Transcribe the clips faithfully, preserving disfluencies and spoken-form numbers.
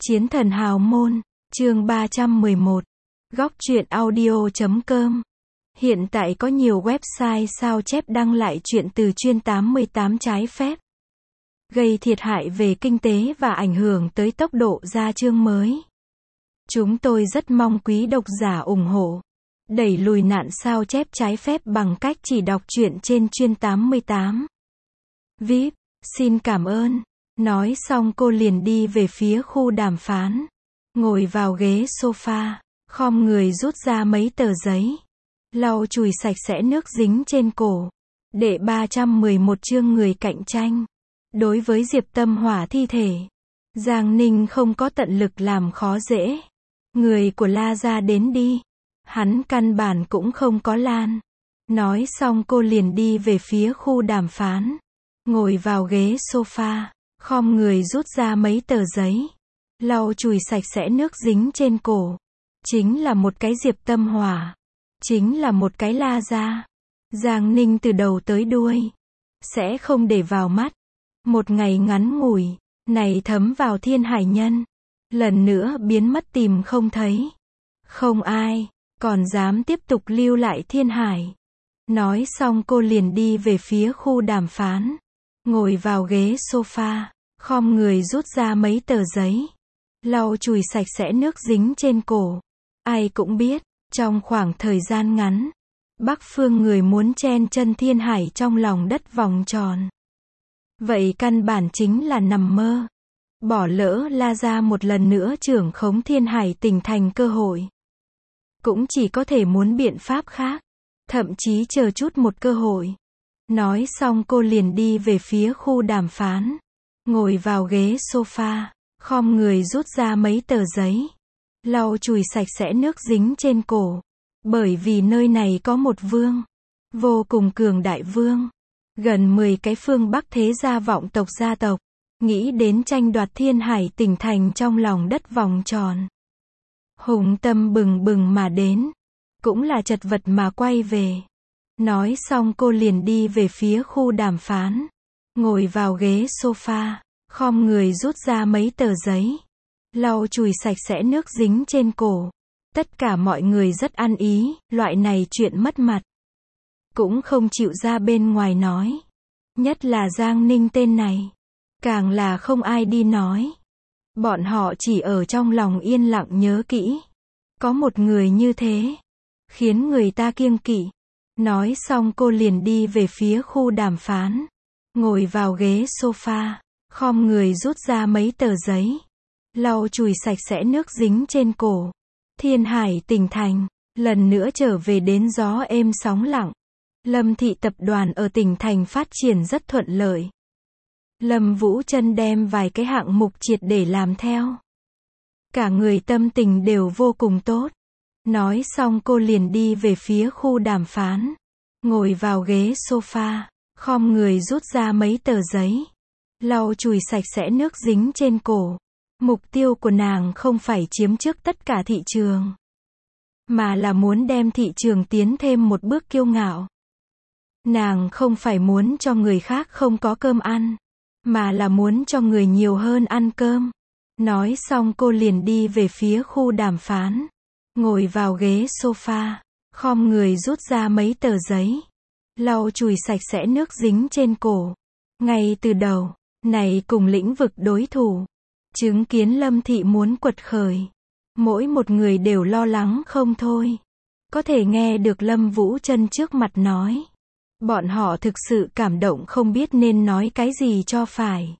Chiến thần hào môn, chương ba trăm mười một. Góc truyện audio chấm com. Hiện tại có nhiều website sao chép đăng lại truyện từ chuyên tám mươi tám trái phép, gây thiệt hại về kinh tế và ảnh hưởng tới tốc độ ra chương mới. Chúng tôi rất mong quý độc giả ủng hộ, đẩy lùi nạn sao chép trái phép bằng cách chỉ đọc truyện trên chuyên tám mươi tám. vê i pê, xin cảm ơn. Nói xong cô liền đi về phía khu đàm phán, ngồi vào ghế sofa, khom người rút ra mấy tờ giấy, lau chùi sạch sẽ nước dính trên cổ. Đệ ba trăm mười một chương người cạnh tranh. Đối với Diệp Tâm Hỏa thi thể, Giang Ninh không có tận lực làm khó dễ. Người của La gia đến đi. Hắn căn bản cũng không có lan. Nói xong cô liền đi về phía khu đàm phán, ngồi vào ghế sofa, khom người rút ra mấy tờ giấy, lau chùi sạch sẽ nước dính trên cổ. Chính là một cái Diệp Tâm Hỏa, chính là một cái La gia. Giang Ninh từ đầu tới đuôi sẽ không để vào mắt. Một ngày ngắn ngủi này thấm vào thiên hải nhân, lần nữa biến mất tìm không thấy. Không ai còn dám tiếp tục lưu lại thiên hải. Nói xong cô liền đi về phía khu đàm phán, ngồi vào ghế sofa, khom người rút ra mấy tờ giấy, lau chùi sạch sẽ nước dính trên cổ. Ai cũng biết, trong khoảng thời gian ngắn, Bắc Phương người muốn chen chân thiên hải trong lòng đất vòng tròn. Vậy căn bản chính là nằm mơ. Bỏ lỡ La gia một lần nữa trưởng khống thiên hải tỉnh thành cơ hội. Cũng chỉ có thể muốn biện pháp khác, thậm chí chờ chút một cơ hội. Nói xong cô liền đi về phía khu đàm phán, ngồi vào ghế sofa, khom người rút ra mấy tờ giấy, lau chùi sạch sẽ nước dính trên cổ. Bởi vì nơi này có một vương, vô cùng cường đại vương, gần mười cái phương Bắc thế gia vọng tộc gia tộc, nghĩ đến tranh đoạt thiên hải tỉnh thành trong lòng đất vòng tròn. Hùng tâm bừng bừng mà đến, cũng là chật vật mà quay về. Nói xong cô liền đi về phía khu đàm phán, ngồi vào ghế sofa, khom người rút ra mấy tờ giấy, lau chùi sạch sẽ nước dính trên cổ. Tất cả mọi người rất ăn ý, loại này chuyện mất mặt cũng không chịu ra bên ngoài nói. Nhất là Giang Ninh tên này, càng là không ai đi nói. Bọn họ chỉ ở trong lòng yên lặng nhớ kỹ. Có một người như thế, khiến người ta kiêng kỵ. Nói xong cô liền đi về phía khu đàm phán, ngồi vào ghế sofa, khom người rút ra mấy tờ giấy, lau chùi sạch sẽ nước dính trên cổ. Thiên hải tỉnh thành, lần nữa trở về đến gió êm sóng lặng. Lâm thị tập đoàn ở tỉnh thành phát triển rất thuận lợi. Lâm Vũ Trân đem vài cái hạng mục triệt để làm theo. Cả người tâm tình đều vô cùng tốt. Nói xong cô liền đi về phía khu đàm phán, ngồi vào ghế sofa, khom người rút ra mấy tờ giấy, lau chùi sạch sẽ nước dính trên cổ. Mục tiêu của nàng không phải chiếm trước tất cả thị trường, mà là muốn đem thị trường tiến thêm một bước kiêu ngạo. Nàng không phải muốn cho người khác không có cơm ăn, mà là muốn cho người nhiều hơn ăn cơm. Nói xong cô liền đi về phía khu đàm phán, ngồi vào ghế sofa, khom người rút ra mấy tờ giấy, lau chùi sạch sẽ nước dính trên cổ. Ngay từ đầu, này cùng lĩnh vực đối thủ, chứng kiến Lâm thị muốn quật khởi, mỗi một người đều lo lắng không thôi. Có thể nghe được Lâm Vũ Trân trước mặt nói, bọn họ thực sự cảm động không biết nên nói cái gì cho phải.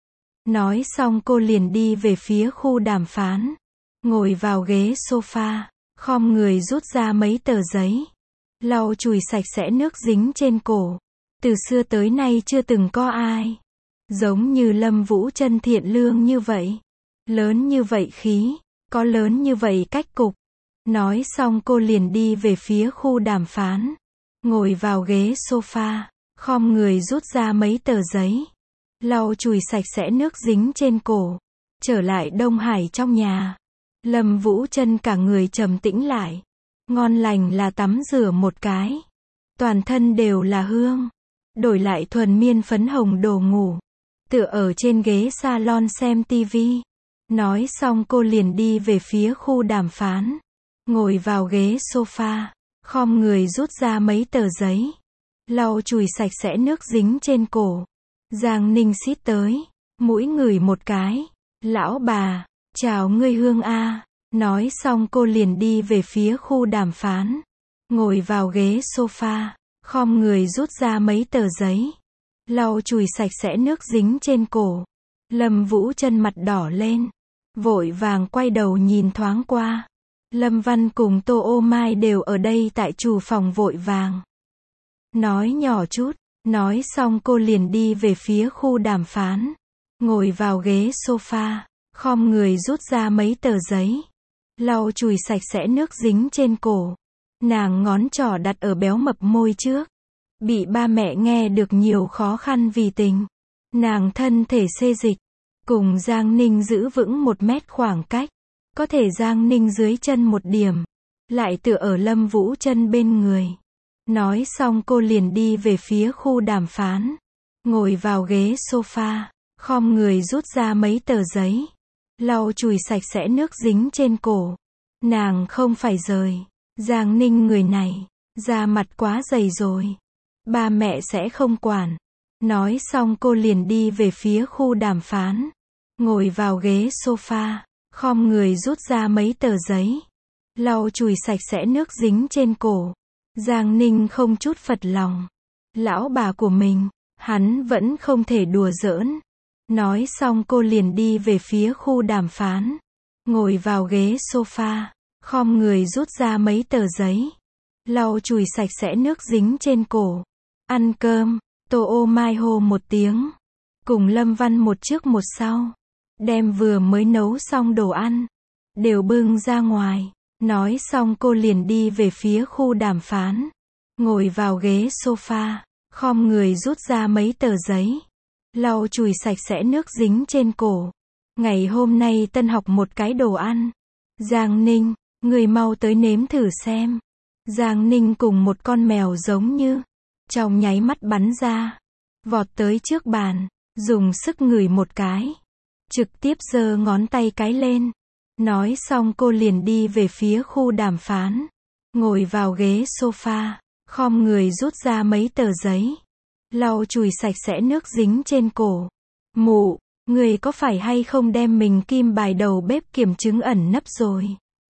Nói xong cô liền đi về phía khu đàm phán, ngồi vào ghế sofa, khom người rút ra mấy tờ giấy, lau chùi sạch sẽ nước dính trên cổ. Từ xưa tới nay chưa từng có ai giống như Lâm Vũ Trân thiện lương như vậy, lớn như vậy khí, có lớn như vậy cách cục. Nói xong cô liền đi về phía khu đàm phán, ngồi vào ghế sofa, khom người rút ra mấy tờ giấy, lau chùi sạch sẽ nước dính trên cổ. Trở lại Đông Hải trong nhà, Lâm Vũ Trân cả người trầm tĩnh lại, ngon lành là tắm rửa một cái, toàn thân đều là hương, đổi lại thuần miên phấn hồng đồ ngủ, tựa ở trên ghế salon xem tivi. Nói xong cô liền đi về phía khu đàm phán. Ngồi vào ghế sofa, khom người rút ra mấy tờ giấy. Lau chùi sạch sẽ nước dính trên cổ. Giang Ninh xít tới, mũi ngửi một cái. Lão bà, chào ngươi Hương A. Nói xong cô liền đi về phía khu đàm phán. Ngồi vào ghế sofa, khom người rút ra mấy tờ giấy. Lau chùi sạch sẽ nước dính trên cổ. Lâm Vũ Chân mặt đỏ lên, vội vàng quay đầu nhìn thoáng qua. Lâm Văn cùng Tô Ô Mai đều ở đây tại chủ phòng vội vàng. Nói nhỏ chút, nói xong cô liền đi về phía khu đàm phán. Ngồi vào ghế sofa, khom người rút ra mấy tờ giấy. Lau chùi sạch sẽ nước dính trên cổ. Nàng ngón trỏ đặt ở béo mập môi trước. Bị ba mẹ nghe được nhiều khó khăn vì tình. Nàng thân thể xê dịch. Cùng Giang Ninh giữ vững một mét khoảng cách. Có thể Giang Ninh dưới chân một điểm. Lại tựa ở Lâm Vũ Chân bên người. Nói xong cô liền đi về phía khu đàm phán. Ngồi vào ghế sofa, khom người rút ra mấy tờ giấy. Lau chùi sạch sẽ nước dính trên cổ. Nàng không phải rời. Giang Ninh người này, da mặt quá dày rồi. Ba mẹ sẽ không quản. Nói xong cô liền đi về phía khu đàm phán. Ngồi vào ghế sofa, khom người rút ra mấy tờ giấy. Lau chùi sạch sẽ nước dính trên cổ. Giang Ninh không chút phật lòng. Lão bà của mình, hắn vẫn không thể đùa giỡn. Nói xong cô liền đi về phía khu đàm phán. Ngồi vào ghế sofa, khom người rút ra mấy tờ giấy. Lau chùi sạch sẽ nước dính trên cổ. Ăn cơm, Tô Ô Mai hô một tiếng. Cùng Lâm Văn một trước một sau. Đem vừa mới nấu xong đồ ăn. Đều bưng ra ngoài. Nói xong cô liền đi về phía khu đàm phán. Ngồi vào ghế sofa, khom người rút ra mấy tờ giấy. Lau chùi sạch sẽ nước dính trên cổ. Ngày hôm nay Tân học một cái đồ ăn. Giang Ninh, người mau tới nếm thử xem. Giang Ninh cùng một con mèo giống như. Trong nháy mắt bắn ra. Vọt tới trước bàn. Dùng sức ngửi một cái. Trực tiếp giơ ngón tay cái lên. Nói xong cô liền đi về phía khu đàm phán. Ngồi vào ghế sofa, khom người rút ra mấy tờ giấy. Lau chùi sạch sẽ nước dính trên cổ. Mụ, người có phải hay không đem mình kim bài đầu bếp kiểm chứng ẩn nấp rồi?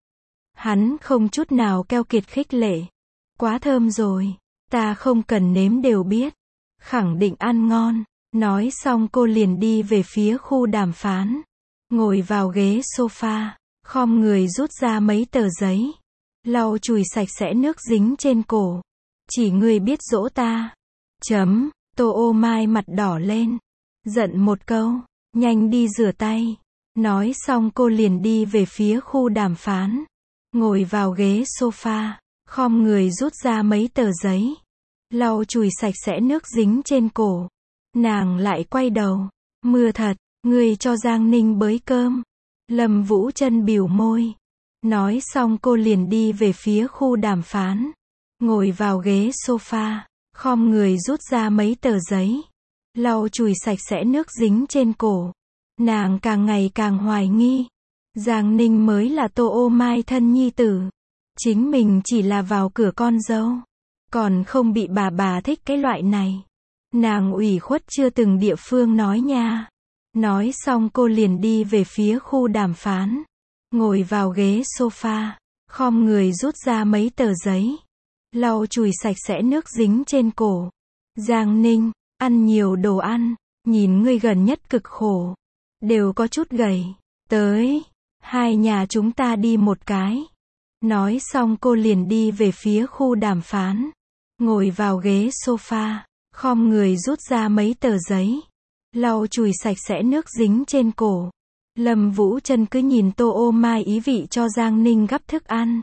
Hắn không chút nào keo kiệt khích lệ. Quá thơm rồi, ta không cần nếm đều biết. Khẳng định ăn ngon. Nói xong cô liền đi về phía khu đàm phán. Ngồi vào ghế sofa, khom người rút ra mấy tờ giấy. Lau chùi sạch sẽ nước dính trên cổ. Chỉ ngươi biết dỗ ta. Chấm, Tô Ô Mai mặt đỏ lên. Giận một câu, nhanh đi rửa tay. Nói xong cô liền đi về phía khu đàm phán. Ngồi vào ghế sofa, khom người rút ra mấy tờ giấy. Lau chùi sạch sẽ nước dính trên cổ. Nàng lại quay đầu. Mưa thật, ngươi cho Giang Ninh bới cơm. Lâm Vũ Chân bỉu môi. Nói xong cô liền đi về phía khu đàm phán. Ngồi vào ghế sofa, khom người rút ra mấy tờ giấy. Lau chùi sạch sẽ nước dính trên cổ. Nàng càng ngày càng hoài nghi. Giang Ninh mới là Tô Ô Mai thân nhi tử. Chính mình chỉ là vào cửa con dâu. Còn không bị bà bà thích cái loại này. Nàng ủy khuất chưa từng địa phương nói nha. Nói xong cô liền đi về phía khu đàm phán. Ngồi vào ghế sofa, khom người rút ra mấy tờ giấy. Lau chùi sạch sẽ nước dính trên cổ. Giang Ninh, ăn nhiều đồ ăn. Nhìn ngươi gần nhất cực khổ. Đều có chút gầy. Tới, hai nhà chúng ta đi một cái. Nói xong cô liền đi về phía khu đàm phán. Ngồi vào ghế sofa, khom người rút ra mấy tờ giấy. Lau chùi sạch sẽ nước dính trên cổ. Lâm Vũ Chân cứ nhìn Tô Ô Mai ý vị cho Giang Ninh gắp thức ăn.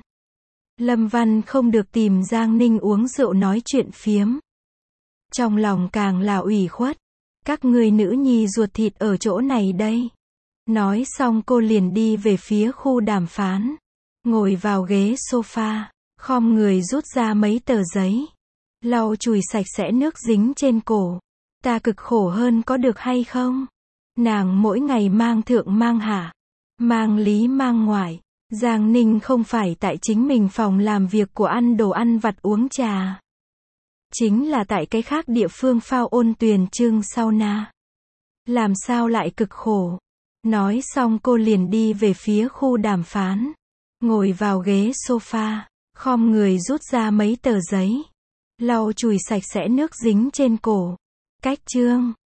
Lâm Văn không được tìm Giang Ninh uống rượu nói chuyện phiếm. Trong lòng càng là ủy khuất. Các ngươi nữ nhi ruột thịt ở chỗ này đây. Nói xong cô liền đi về phía khu đàm phán. Ngồi vào ghế sofa, khom người rút ra mấy tờ giấy. Lau chùi sạch sẽ nước dính trên cổ. Ta cực khổ hơn có được hay không? Nàng mỗi ngày mang thượng mang hạ. Mang lý mang ngoại. Giang Ninh không phải tại chính mình phòng làm việc của ăn đồ ăn vặt uống trà. Chính là tại cái khác địa phương phao ôn tuyền trưng sauna. Làm sao lại cực khổ. Nói xong cô liền đi về phía khu đàm phán. Ngồi vào ghế sofa, khom người rút ra mấy tờ giấy. Lau chùi sạch sẽ nước dính trên cổ. Cách chương